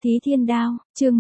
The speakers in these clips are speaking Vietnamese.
Thí Thiên Đao, chương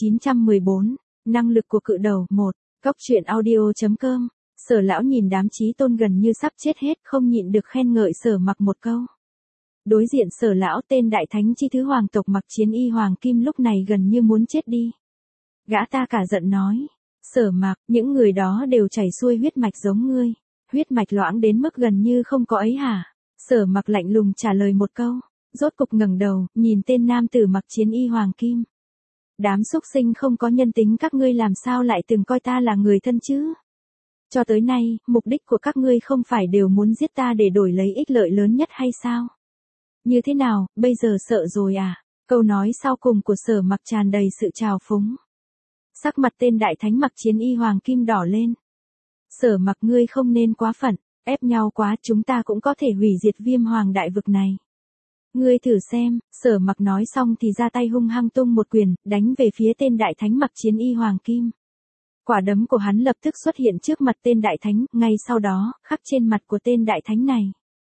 1914, năng lực của cự đầu 1, Cóc truyện audio.com. Sở lão nhìn đám chí tôn gần như sắp chết hết, không nhịn được khen ngợi Sở Mặc một câu. Đối diện Sở lão, tên đại thánh chi thứ hoàng tộc Mặc Chiến Y Hoàng Kim lúc này gần như muốn chết đi. Gã ta cả giận nói, Sở Mặc, những người đó đều chảy xuôi huyết mạch giống ngươi, huyết mạch loãng đến mức gần như không có ấy hả? Sở Mặc lạnh lùng trả lời một câu, rốt cục ngẩng đầu, nhìn tên nam tử Mặc Chiến Y Hoàng Kim. Đám súc sinh không có nhân tính, các ngươi làm sao lại từng coi ta là người thân chứ? Cho tới nay, mục đích của các ngươi không phải đều muốn giết ta để đổi lấy ích lợi lớn nhất hay sao? Như thế nào, bây giờ sợ rồi à? Câu nói sau cùng của Sở Mặc tràn đầy sự trào phúng. Sắc mặt tên đại thánh Mặc Chiến Y Hoàng Kim đỏ lên. Sở Mặc, ngươi không nên quá phận, ép nhau quá, chúng ta cũng có thể hủy diệt Viêm Hoàng đại vực này. Ngươi thử xem. Sở Mặc nói xong thì ra tay hung hăng tung một quyền, đánh về phía tên đại thánh Mặc Chiến Y Hoàng Kim. Quả đấm của hắn lập tức xuất hiện trước mặt tên đại thánh, ngay sau đó, khắc trên mặt của tên đại thánh này.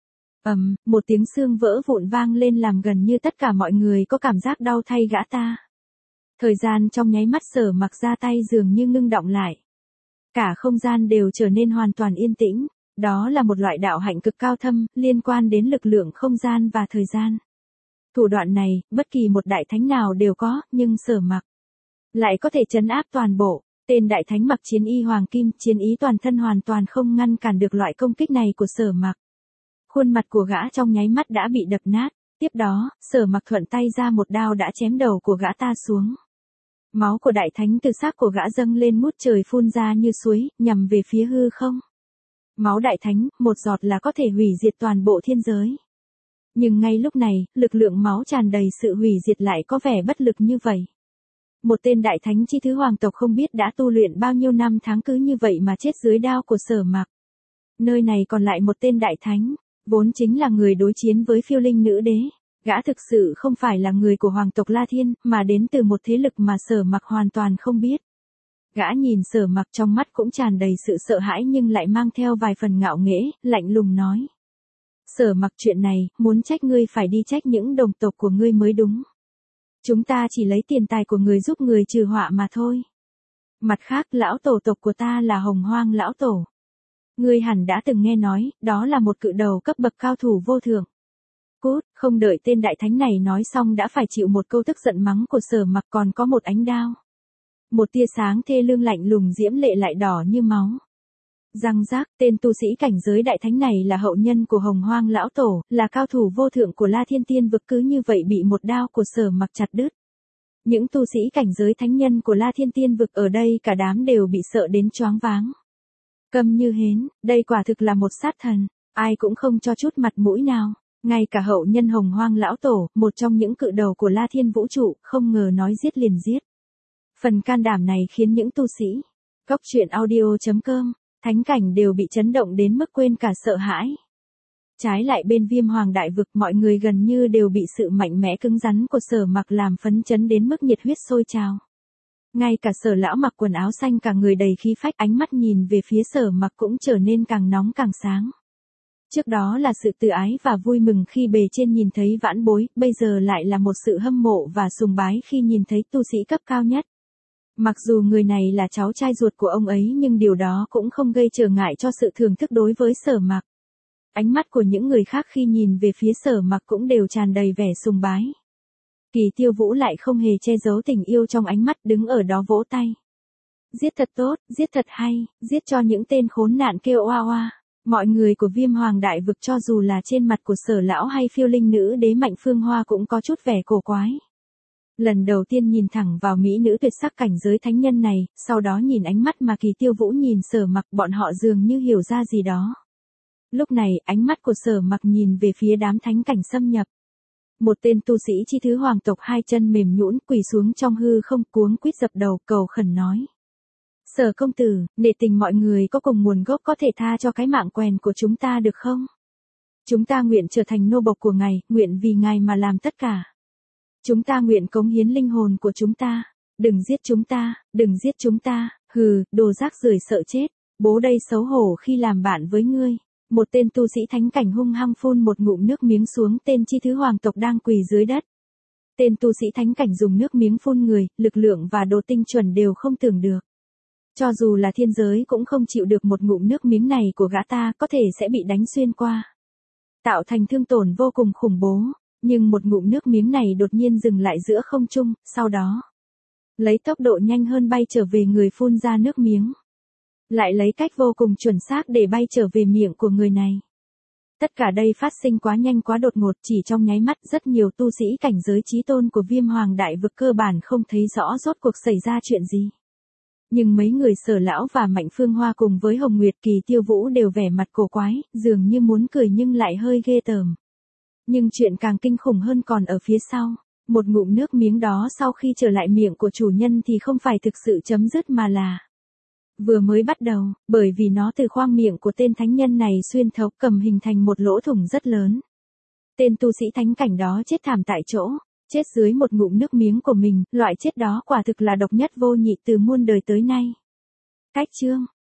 Một tiếng xương vỡ vụn vang lên làm gần như tất cả mọi người có cảm giác đau thay gã ta. Thời gian trong nháy mắt Sở Mặc ra tay dường như ngưng đọng lại. Cả không gian đều trở nên hoàn toàn yên tĩnh. Đó là một loại đạo hạnh cực cao thâm, liên quan đến lực lượng không gian và thời gian. Thủ đoạn này, bất kỳ một đại thánh nào đều có, nhưng Sở Mặc lại có thể trấn áp toàn bộ. Tên đại thánh Mặc Chiến Y Hoàng Kim, chiến ý toàn thân hoàn toàn không ngăn cản được loại công kích này của Sở Mặc. Khuôn mặt của gã trong nháy mắt đã bị đập nát, tiếp đó, Sở Mặc thuận tay ra một đao đã chém đầu của gã ta xuống. Máu của đại thánh từ xác của gã dâng lên ngút trời phun ra như suối, nhằm về phía hư không. Máu đại thánh, một giọt là có thể hủy diệt toàn bộ thiên giới. Nhưng ngay lúc này, lực lượng máu tràn đầy sự hủy diệt lại có vẻ bất lực như vậy. Một tên đại thánh chi thứ hoàng tộc không biết đã tu luyện bao nhiêu năm tháng cứ như vậy mà chết dưới đao của Sở Mặc. Nơi này còn lại một tên đại thánh, vốn chính là người đối chiến với Phiêu Linh Nữ Đế. Gã thực sự không phải là người của hoàng tộc La Thiên, mà đến từ một thế lực mà Sở Mặc hoàn toàn không biết. Gã nhìn Sở Mặc trong mắt cũng tràn đầy sự sợ hãi nhưng lại mang theo vài phần ngạo nghễ, lạnh lùng nói. Sở Mặc, chuyện này, muốn trách ngươi phải đi trách những đồng tộc của ngươi mới đúng. Chúng ta chỉ lấy tiền tài của người giúp người trừ họa mà thôi. Mặt khác, lão tổ tộc của ta là Hồng Hoang lão tổ. Ngươi hẳn đã từng nghe nói, đó là một cự đầu cấp bậc cao thủ vô thượng. Cút, không đợi tên đại thánh này nói xong đã phải chịu một câu tức giận mắng của Sở Mặc, còn có một ánh đao. Một tia sáng thê lương lạnh lùng diễm lệ lại đỏ như máu. Răng rác, tên tu sĩ cảnh giới đại thánh này là hậu nhân của Hồng Hoang lão tổ, là cao thủ vô thượng của La Thiên Tiên vực, cứ như vậy bị một đao của Sở Mặc chặt đứt. Những tu sĩ cảnh giới thánh nhân của La Thiên Tiên vực ở đây cả đám đều bị sợ đến choáng váng. Câm như hến, đây quả thực là một sát thần, ai cũng không cho chút mặt mũi nào. Ngay cả hậu nhân Hồng Hoang lão tổ, một trong những cự đầu của La Thiên vũ trụ, không ngờ nói giết liền giết. Phần can đảm này khiến những tu sĩ Cóc truyện audio.com, thánh cảnh đều bị chấn động đến mức quên cả sợ hãi. Trái lại bên Viêm Hoàng đại vực, mọi người gần như đều bị sự mạnh mẽ cứng rắn của Sở Mặc làm phấn chấn đến mức nhiệt huyết sôi trào. Ngay cả Sở lão mặc quần áo xanh cả người đầy khí phách, ánh mắt nhìn về phía Sở Mặc cũng trở nên càng nóng càng sáng. Trước đó là sự tự ái và vui mừng khi bề trên nhìn thấy vãn bối, bây giờ lại là một sự hâm mộ và sùng bái khi nhìn thấy tu sĩ cấp cao nhất. Mặc dù người này là cháu trai ruột của ông ấy nhưng điều đó cũng không gây trở ngại cho sự thưởng thức đối với Sở Mặc. Ánh mắt của những người khác khi nhìn về phía Sở Mặc cũng đều tràn đầy vẻ sùng bái. Kỳ Tiêu Vũ lại không hề che giấu tình yêu trong ánh mắt, đứng ở đó vỗ tay. Giết thật tốt, giết thật hay, giết cho những tên khốn nạn kêu oa oa. Mọi người của Viêm Hoàng đại vực cho dù là trên mặt của Sở lão hay Phiêu Linh Nữ Đế Mạnh Phương Hoa cũng có chút vẻ cổ quái. Lần đầu tiên nhìn thẳng vào mỹ nữ tuyệt sắc cảnh giới thánh nhân này, sau đó nhìn ánh mắt mà Kỳ Tiêu Vũ nhìn Sở Mặc, bọn họ dường như hiểu ra gì đó. Lúc này, ánh mắt của Sở Mặc nhìn về phía đám thánh cảnh xâm nhập. Một tên tu sĩ chi thứ hoàng tộc hai chân mềm nhũn quỳ xuống trong hư không, cuống quýt dập đầu cầu khẩn nói. Sở công tử, nể tình mọi người có cùng nguồn gốc, có thể tha cho cái mạng quèn của chúng ta được không? Chúng ta nguyện trở thành nô bộc của ngài, nguyện vì ngài mà làm tất cả. Chúng ta nguyện cống hiến linh hồn của chúng ta. Đừng giết chúng ta, đừng giết chúng ta, hừ, đồ rác rưởi sợ chết. Bố đây xấu hổ khi làm bạn với ngươi. Một tên tu sĩ thánh cảnh hung hăng phun một ngụm nước miếng xuống tên chi thứ hoàng tộc đang quỳ dưới đất. Tên tu sĩ thánh cảnh dùng nước miếng phun người, lực lượng và độ tinh chuẩn đều không tưởng được. Cho dù là thiên giới cũng không chịu được một ngụm nước miếng này của gã ta, có thể sẽ bị đánh xuyên qua. Tạo thành thương tổn vô cùng khủng bố, nhưng một ngụm nước miếng này đột nhiên dừng lại giữa không trung, sau đó lấy tốc độ nhanh hơn bay trở về người phun ra nước miếng. Lại lấy cách vô cùng chuẩn xác để bay trở về miệng của người này. Tất cả đây phát sinh quá nhanh quá đột ngột, chỉ trong nháy mắt rất nhiều tu sĩ cảnh giới chí tôn của Viêm Hoàng Đại Vực cơ bản không thấy rõ rốt cuộc xảy ra chuyện gì. Nhưng mấy người Sở lão và Mạnh Phương Hoa cùng với Hồng Nguyệt Kỳ Tiêu Vũ đều vẻ mặt cổ quái, dường như muốn cười nhưng lại hơi ghê tởm. Nhưng chuyện càng kinh khủng hơn còn ở phía sau. Một ngụm nước miếng đó sau khi trở lại miệng của chủ nhân thì không phải thực sự chấm dứt mà là vừa mới bắt đầu, bởi vì nó từ khoang miệng của tên thánh nhân này xuyên thấu cầm hình thành một lỗ thủng rất lớn. Tên tu sĩ thánh cảnh đó chết thảm tại chỗ, chết dưới một ngụm nước miếng của mình, loại chết đó quả thực là độc nhất vô nhị từ muôn đời tới nay. Cách chương